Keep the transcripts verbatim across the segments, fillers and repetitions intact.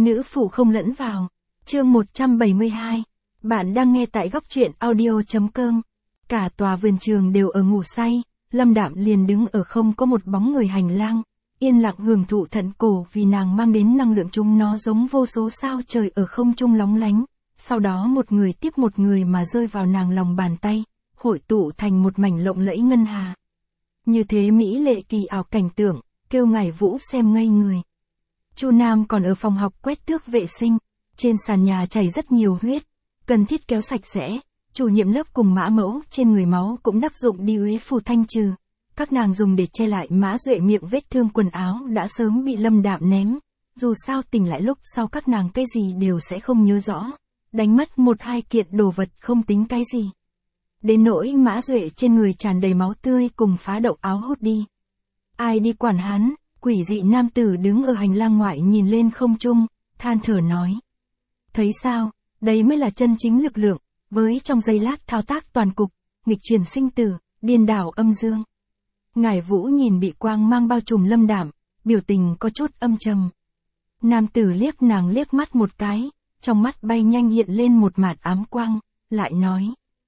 Nữ phụ không lẫn vào. Chương một trăm bảy mươi hai. Bạn đang nghe tại góc truyện audio.com. Cả tòa vườn trường đều ở ngủ say, Lâm Đạm liền đứng ở không có một bóng người hành lang, yên lặng hưởng thụ thận cổ vì nàng mang đến năng lượng chúng nó giống vô số sao trời ở không trung lóng lánh, sau đó một người tiếp một người mà rơi vào nàng lòng bàn tay, hội tụ thành một mảnh lộng lẫy ngân hà. Như thế mỹ lệ kỳ ảo cảnh tượng, kêu Ngải Vũ xem ngây người. Chu Nam còn ở phòng học quét tước vệ sinh, trên sàn nhà chảy rất nhiều huyết, cần thiết kéo sạch sẽ. Chủ nhiệm lớp cùng Mã Mẫu trên người máu cũng đắp dụng đi uế phù thanh trừ. Các nàng dùng để che lại Mã Duệ miệng vết thương quần áo đã sớm bị Lâm Đạm ném. Dù sao tỉnh lại lúc sau các nàng cái gì đều sẽ không nhớ rõ. Đánh mất một hai kiện đồ vật không tính cái gì. Đến nỗi Mã Duệ trên người tràn đầy máu tươi cùng phá động áo hốt đi. Ai đi quản hắn, quỷ dị nam tử đứng ở hành lang ngoại nhìn lên không trung, than thở nói. Thấy sao, đây mới là chân chính lực lượng. Với trong giây lát thao tác toàn cục, nghịch chuyển sinh tử, điên đảo âm dương. Ngải Vũ nhìn bị quang mang bao trùm Lâm Đạm, biểu tình có chút âm trầm. Nam tử liếc nàng liếc mắt một cái, trong mắt bay nhanh hiện lên một mạt ám quang, lại nói.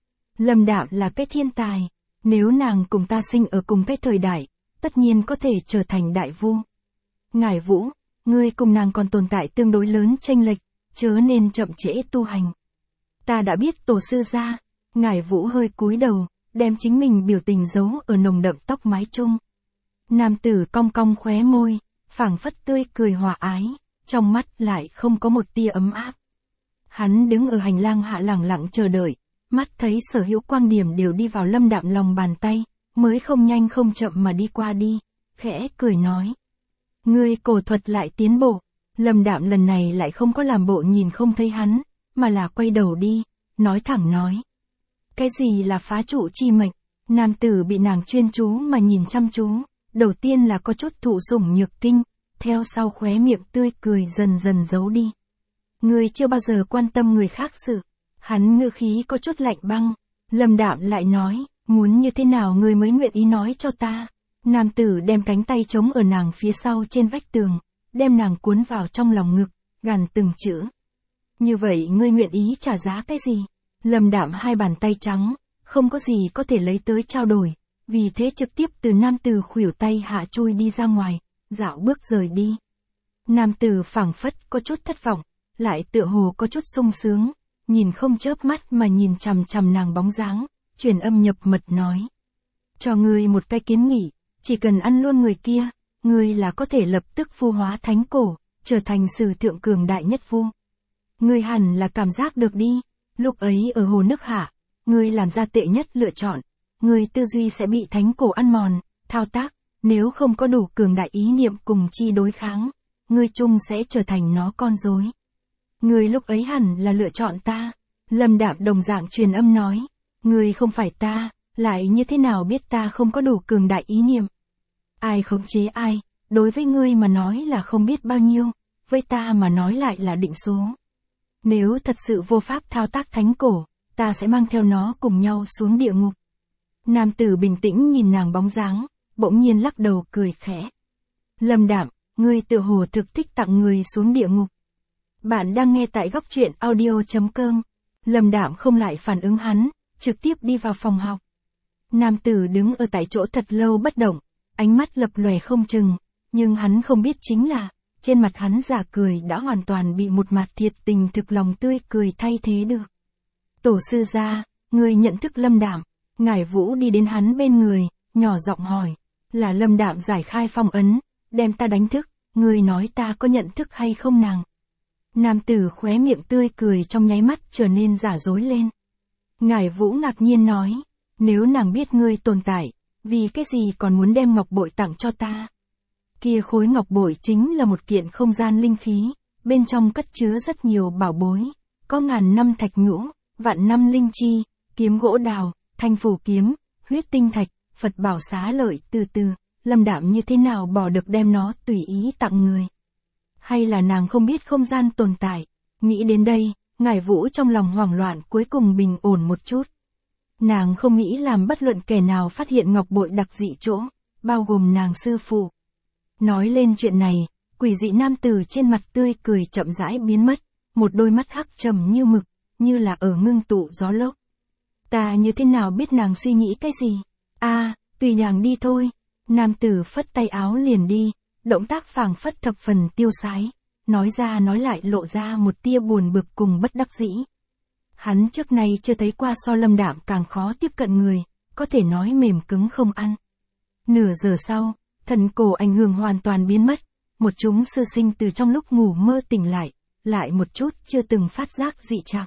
Lâm Đạm là cái thiên tài, nếu nàng cùng ta sinh ở cùng cái thời đại, tất nhiên có thể trở thành đại vu. Ngải Vũ, ngươi cùng nàng còn tồn tại tương đối lớn chênh lệch, chớ nên chậm trễ tu hành. Ta đã biết tổ sư gia. Ngải Vũ hơi cúi đầu, đem chính mình biểu tình giấu ở nồng đậm tóc mái trung. Nam tử cong cong khóe môi, phảng phất tươi cười hòa ái, trong mắt lại không có một tia ấm áp. Hắn đứng ở hành lang hạ lẳng lặng chờ đợi, mắt thấy sở hữu quang điểm đều đi vào Lâm Đạm lòng bàn tay, mới không nhanh không chậm mà đi qua đi, khẽ cười nói. Ngươi cổ thuật lại tiến bộ. Lâm Đạm lần này lại không có làm bộ nhìn không thấy hắn, mà là quay đầu đi, nói thẳng nói. Cái gì là phá trụ chi mệnh? Nam tử bị nàng chuyên chú mà nhìn chăm chú, đầu tiên là có chút thụ sủng nhược kinh, theo sau khóe miệng tươi cười dần dần giấu đi. Ngươi chưa bao giờ quan tâm người khác sự. Hắn ngữ khí có chút lạnh băng, Lâm Đạm lại nói, muốn như thế nào ngươi mới nguyện ý nói cho ta. Nam tử đem cánh tay chống ở nàng phía sau trên vách tường, đem nàng cuốn vào trong lòng ngực, gằn từng chữ. Như vậy ngươi nguyện ý trả giá cái gì? Lâm Đạm hai bàn tay trắng, không có gì có thể lấy tới trao đổi, vì thế trực tiếp từ nam tử khuỷu tay hạ chui đi ra ngoài, dạo bước rời đi. Nam tử phảng phất có chút thất vọng, lại tựa hồ có chút sung sướng, nhìn không chớp mắt mà nhìn chằm chằm nàng bóng dáng, truyền âm nhập mật nói. Cho ngươi một cái kiến nghị, chỉ cần ăn luôn người kia, ngươi là có thể lập tức phu hóa thánh cổ, trở thành sử thượng cường đại nhất vu. Ngươi hẳn là cảm giác được đi, lúc ấy ở hồ nước hạ, ngươi làm ra tệ nhất lựa chọn, ngươi tư duy sẽ bị thánh cổ ăn mòn, thao tác, nếu không có đủ cường đại ý niệm cùng chi đối kháng, ngươi chung sẽ trở thành nó con rối. Ngươi lúc ấy hẳn là lựa chọn ta. Lâm Đạm đồng dạng truyền âm nói, ngươi không phải ta, lại như thế nào biết ta không có đủ cường đại ý niệm? Ai khống chế ai, đối với ngươi mà nói là không biết bao nhiêu, với ta mà nói lại là định số. Nếu thật sự vô pháp thao tác thánh cổ, ta sẽ mang theo nó cùng nhau xuống địa ngục. Nam tử bình tĩnh nhìn nàng bóng dáng, bỗng nhiên lắc đầu cười khẽ. Lâm Đạm, ngươi tự hồ thực thích tặng người xuống địa ngục. Bạn đang nghe tại góc truyện audio.com. Lâm Đạm không lại phản ứng hắn, trực tiếp đi vào phòng học. Nam tử đứng ở tại chỗ thật lâu bất động, ánh mắt lập lòe không chừng, nhưng hắn không biết chính là, trên mặt hắn giả cười đã hoàn toàn bị một mặt thiệt tình thực lòng tươi cười thay thế được. Tổ sư gia, người nhận thức Lâm Đạm. Ngải Vũ đi đến hắn bên người, nhỏ giọng hỏi, là Lâm Đạm giải khai phong ấn, đem ta đánh thức, người nói ta có nhận thức hay không nàng? Nam tử khóe miệng tươi cười trong nháy mắt trở nên giả dối lên. Ngải Vũ ngạc nhiên nói, nếu nàng biết ngươi tồn tại, vì cái gì còn muốn đem ngọc bội tặng cho ta? Kia khối ngọc bội chính là một kiện không gian linh khí, bên trong cất chứa rất nhiều bảo bối, có ngàn năm thạch nhũ, vạn năm linh chi, kiếm gỗ đào, thanh phủ kiếm, huyết tinh thạch, Phật bảo xá lợi từ từ, Lâm Đạm như thế nào bỏ được đem nó tùy ý tặng người? Hay là nàng không biết không gian tồn tại? Nghĩ đến đây, Ngải Vũ trong lòng hoảng loạn cuối cùng bình ổn một chút. Nàng không nghĩ làm bất luận kẻ nào phát hiện ngọc bội đặc dị chỗ, bao gồm nàng sư phụ. Nói lên chuyện này, quỷ dị nam tử trên mặt tươi cười chậm rãi biến mất, một đôi mắt hắc trầm như mực, như là ở ngưng tụ gió lốc. Ta như thế nào biết nàng suy nghĩ cái gì? A, à, tùy nàng đi thôi. Nam tử phất tay áo liền đi, động tác phảng phất thập phần tiêu sái, nói ra nói lại lộ ra một tia buồn bực cùng bất đắc dĩ. Hắn trước nay chưa thấy qua so Lâm Đạm càng khó tiếp cận người, có thể nói mềm cứng không ăn. Nửa giờ sau, thần cổ ảnh hưởng hoàn toàn biến mất, một chúng sư sinh từ trong lúc ngủ mơ tỉnh lại, lại một chút chưa từng phát giác dị trạng.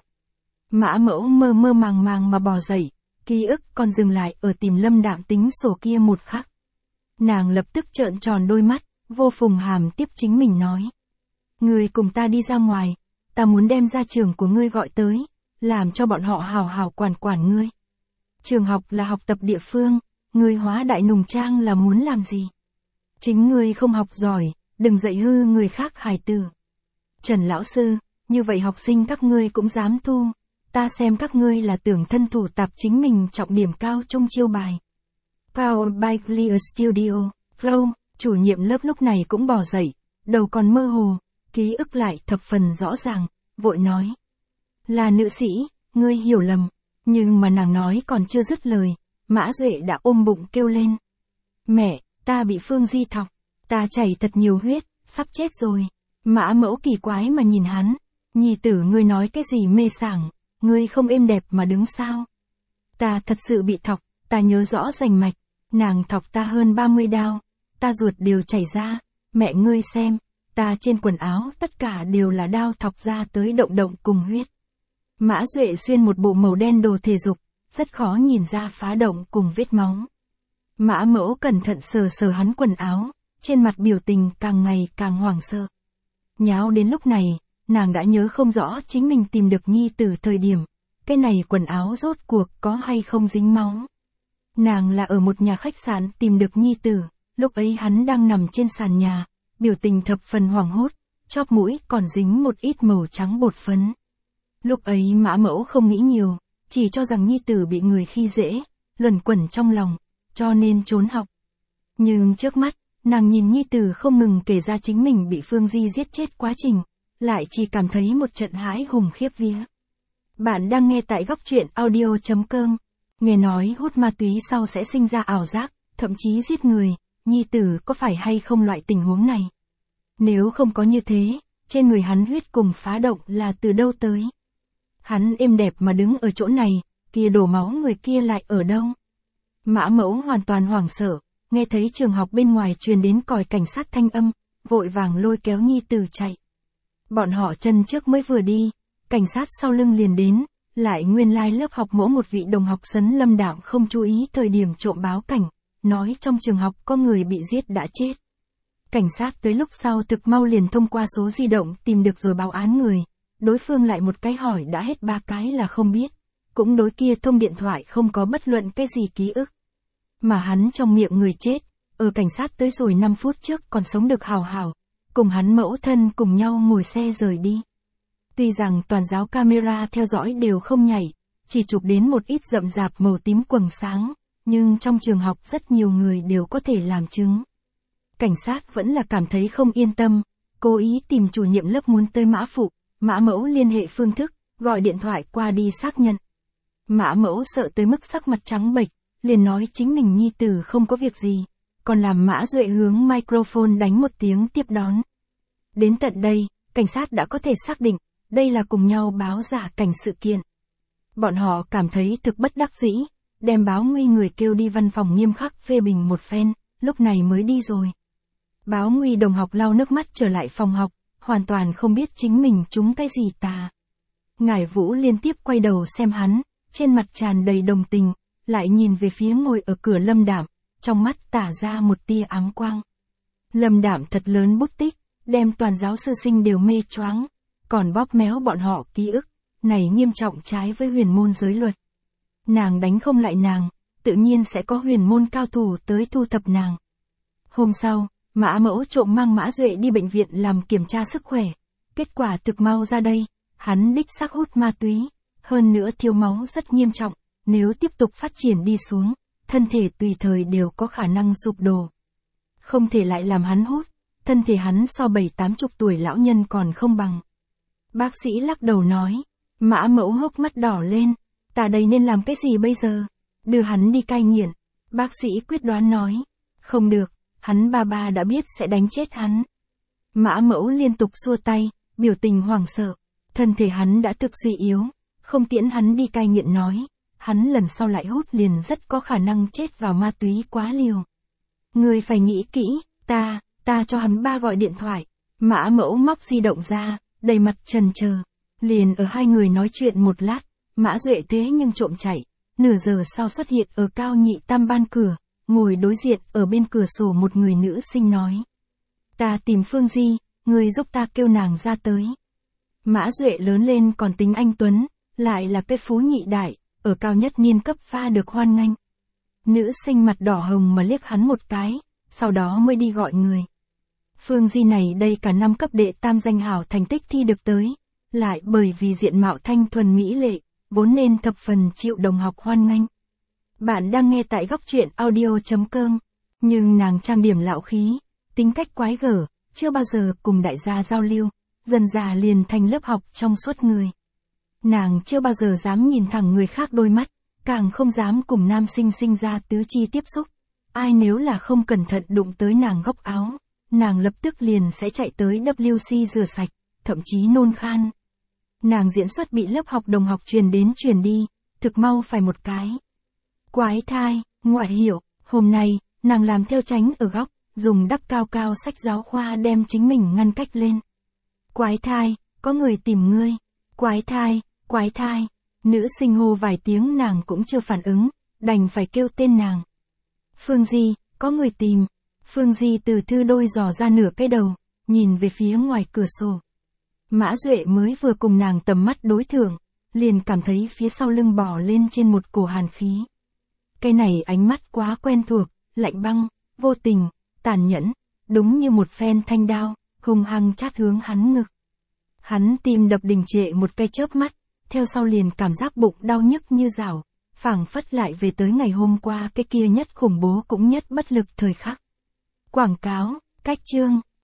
Mã Mẫu mơ mơ màng màng mà bò dậy, ký ức còn dừng lại ở tìm Lâm Đạm tính sổ kia một khắc. Nàng lập tức trợn tròn đôi mắt, vô phùng hàm tiếp chính mình nói. Ngươi cùng ta đi ra ngoài, ta muốn đem gia trưởng của ngươi gọi tới, làm cho bọn họ hào hào quản quản ngươi. Trường học là học tập địa phương, ngươi hóa đại nùng trang là muốn làm gì? Chính ngươi không học giỏi, đừng dạy hư người khác hài tử. Trần lão sư, như vậy học sinh các ngươi cũng dám thu, ta xem các ngươi là tưởng thân thủ tạp chính mình trọng điểm cao trong chiêu bài. Powered by Clear Studio, Flow, chủ nhiệm lớp lúc này cũng bò dậy, đầu còn mơ hồ, ký ức lại thập phần rõ ràng, vội nói. Là nữ sĩ, ngươi hiểu lầm, nhưng mà nàng nói còn chưa dứt lời, Mã Duệ đã ôm bụng kêu lên. Mẹ, ta bị Phương Di thọc, ta chảy thật nhiều huyết, sắp chết rồi. Mã Mẫu kỳ quái mà nhìn hắn, nhi tử ngươi nói cái gì mê sảng, ngươi không êm đẹp mà đứng sao. Ta thật sự bị thọc, ta nhớ rõ rành mạch, nàng thọc ta hơn ba mươi đao, ta ruột đều chảy ra, mẹ ngươi xem, ta trên quần áo tất cả đều là đao thọc ra tới động động cùng huyết. Mã Duệ xuyên một bộ màu đen đồ thể dục, rất khó nhìn ra phá động cùng vết máu. Mã Mẫu cẩn thận sờ sờ hắn quần áo, trên mặt biểu tình càng ngày càng hoảng sợ. Nháo đến lúc này, nàng đã nhớ không rõ chính mình tìm được nhi tử thời điểm, cái này quần áo rốt cuộc có hay không dính máu. Nàng là ở một nhà khách sạn tìm được nhi tử, lúc ấy hắn đang nằm trên sàn nhà, biểu tình thập phần hoảng hốt, chóp mũi còn dính một ít màu trắng bột phấn. Lúc ấy Mã Mẫu không nghĩ nhiều, chỉ cho rằng nhi tử bị người khi dễ, luẩn quẩn trong lòng, cho nên trốn học. Nhưng trước mắt, nàng nhìn nhi tử không ngừng kể ra chính mình bị Phương Di giết chết quá trình, lại chỉ cảm thấy một trận hãi hùng khiếp vía. Bạn đang nghe tại góc truyện audio chấm com. Nghe nói hút ma túy sau sẽ sinh ra ảo giác, thậm chí giết người, nhi tử có phải hay không loại tình huống này? Nếu không có như thế, trên người hắn huyết cùng phá động là từ đâu tới? Hắn êm đẹp mà đứng ở chỗ này, kia đổ máu người kia lại ở đâu? Mã Mẫu hoàn toàn hoảng sợ, nghe thấy trường học bên ngoài truyền đến còi cảnh sát thanh âm, vội vàng lôi kéo nhi tử chạy. Bọn họ chân trước mới vừa đi, cảnh sát sau lưng liền đến, lại nguyên lai like lớp học mẫu một vị đồng học Sấn Lâm Đạm không chú ý thời điểm trộm báo cảnh, nói trong trường học có người bị giết đã chết. Cảnh sát tới lúc sau thực mau liền thông qua số di động tìm được rồi báo án người, đối phương lại một cái hỏi đã hết ba cái là không biết, cũng đối kia thông điện thoại không có bất luận cái gì ký ức. Mà hắn trong miệng người chết, ở cảnh sát tới rồi năm phút trước còn sống được hào hào, cùng hắn mẫu thân cùng nhau ngồi xe rời đi. Tuy rằng toàn giáo camera theo dõi đều không nhảy, chỉ chụp đến một ít rậm rạp màu tím quầng sáng, nhưng trong trường học rất nhiều người đều có thể làm chứng. Cảnh sát vẫn là cảm thấy không yên tâm, cố ý tìm chủ nhiệm lớp muốn tới Mã Phụ, Mã Mẫu liên hệ phương thức, gọi điện thoại qua đi xác nhận. Mã Mẫu sợ tới mức sắc mặt trắng bệch, liền nói chính mình nhi tử không có việc gì, còn làm Mã Duệ hướng microphone đánh một tiếng tiếp đón. Đến tận đây, cảnh sát đã có thể xác định, đây là cùng nhau báo giả cảnh sự kiện. Bọn họ cảm thấy thực bất đắc dĩ, đem báo nguy người kêu đi văn phòng nghiêm khắc phê bình một phen, lúc này mới đi rồi. Báo nguy đồng học lau nước mắt trở lại phòng học, hoàn toàn không biết chính mình trúng cái gì tà. Ngải Vũ liên tiếp quay đầu xem hắn, trên mặt tràn đầy đồng tình, lại nhìn về phía ngồi ở cửa Lâm Đạm, trong mắt tả ra một tia ám quang. Lâm Đạm thật lớn bút tích, đem toàn giáo sư sinh đều mê choáng, còn bóp méo bọn họ ký ức, này nghiêm trọng trái với huyền môn giới luật. Nàng đánh không lại nàng, tự nhiên sẽ có huyền môn cao thủ tới thu thập nàng. Hôm sau, Mã Mẫu trộm mang Mã Duệ đi bệnh viện làm kiểm tra sức khỏe, kết quả thực mau ra đây, hắn đích xác hút ma túy, hơn nữa thiếu máu rất nghiêm trọng, nếu tiếp tục phát triển đi xuống, thân thể tùy thời đều có khả năng sụp đổ. Không thể lại làm hắn hút, thân thể hắn so bảy tám chục tuổi lão nhân còn không bằng. Bác sĩ lắc đầu nói, Mã Mẫu hốc mắt đỏ lên, ta đây nên làm cái gì bây giờ? Đưa hắn đi cai nghiện. Bác sĩ quyết đoán nói, không được, hắn ba ba đã biết sẽ đánh chết hắn. Mã Mẫu liên tục xua tay, biểu tình hoảng sợ, thân thể hắn đã thực suy yếu, không tiễn hắn đi cai nghiện nói, hắn lần sau lại hút liền rất có khả năng chết vào ma túy quá liều. Người phải nghĩ kỹ, ta, ta cho hắn ba gọi điện thoại. Mã Mẫu móc di động ra, đầy mặt chần chờ. Liền ở hai người nói chuyện một lát, Mã Duệ thế nhưng trộm chạy, nửa giờ sau xuất hiện ở cao nhị tam ban cửa, ngồi đối diện ở bên cửa sổ một người nữ sinh nói. Ta tìm Phương Di, người giúp ta kêu nàng ra tới. Mã Duệ lớn lên còn tính anh tuấn, lại là cái phú nhị đại, ở cao nhất niên cấp pha được hoan nghênh. Nữ sinh mặt đỏ hồng mà liếc hắn một cái, sau đó mới đi gọi người. Phương Di này đây cả năm cấp đệ tam danh hảo thành tích thi được tới, lại bởi vì diện mạo thanh thuần mỹ lệ, vốn nên thập phần chịu đồng học hoan nghênh. Bạn đang nghe tại góc truyện audio chấm com, nhưng nàng trang điểm lão khí, tính cách quái gở, chưa bao giờ cùng đại gia giao lưu, dần dà liền thành lớp học trong suốt người. Nàng chưa bao giờ dám nhìn thẳng người khác đôi mắt, càng không dám cùng nam sinh sinh ra tứ chi tiếp xúc. Ai nếu là không cẩn thận đụng tới nàng góc áo, nàng lập tức liền sẽ chạy tới vê kép xê rửa sạch, thậm chí nôn khan. Nàng diễn xuất bị lớp học đồng học truyền đến truyền đi, thực mau phải một cái. Quái thai, ngoại hiệu, hôm nay, nàng làm theo tránh ở góc, dùng đắp cao cao sách giáo khoa đem chính mình ngăn cách lên. Quái thai, có người tìm ngươi. Quái thai, quái thai. Nữ sinh hô vài tiếng nàng cũng chưa phản ứng, đành phải kêu tên nàng. Phương Di, có người tìm. Phương Di từ thư đôi dò ra nửa cái đầu, nhìn về phía ngoài cửa sổ. Mã Duệ mới vừa cùng nàng tầm mắt đối thượng, liền cảm thấy phía sau lưng bò lên trên một cổ hàn khí. Cái này ánh mắt quá quen thuộc, lạnh băng, vô tình, tàn nhẫn, đúng như một phen thanh đao, hung hăng chát hướng hắn ngực. Hắn tim đập đình trệ một cái chớp mắt, theo sau liền cảm giác bụng đau nhức như rào, phảng phất lại về tới ngày hôm qua cái kia nhất khủng bố cũng nhất bất lực thời khắc. Quảng cáo, cách chương,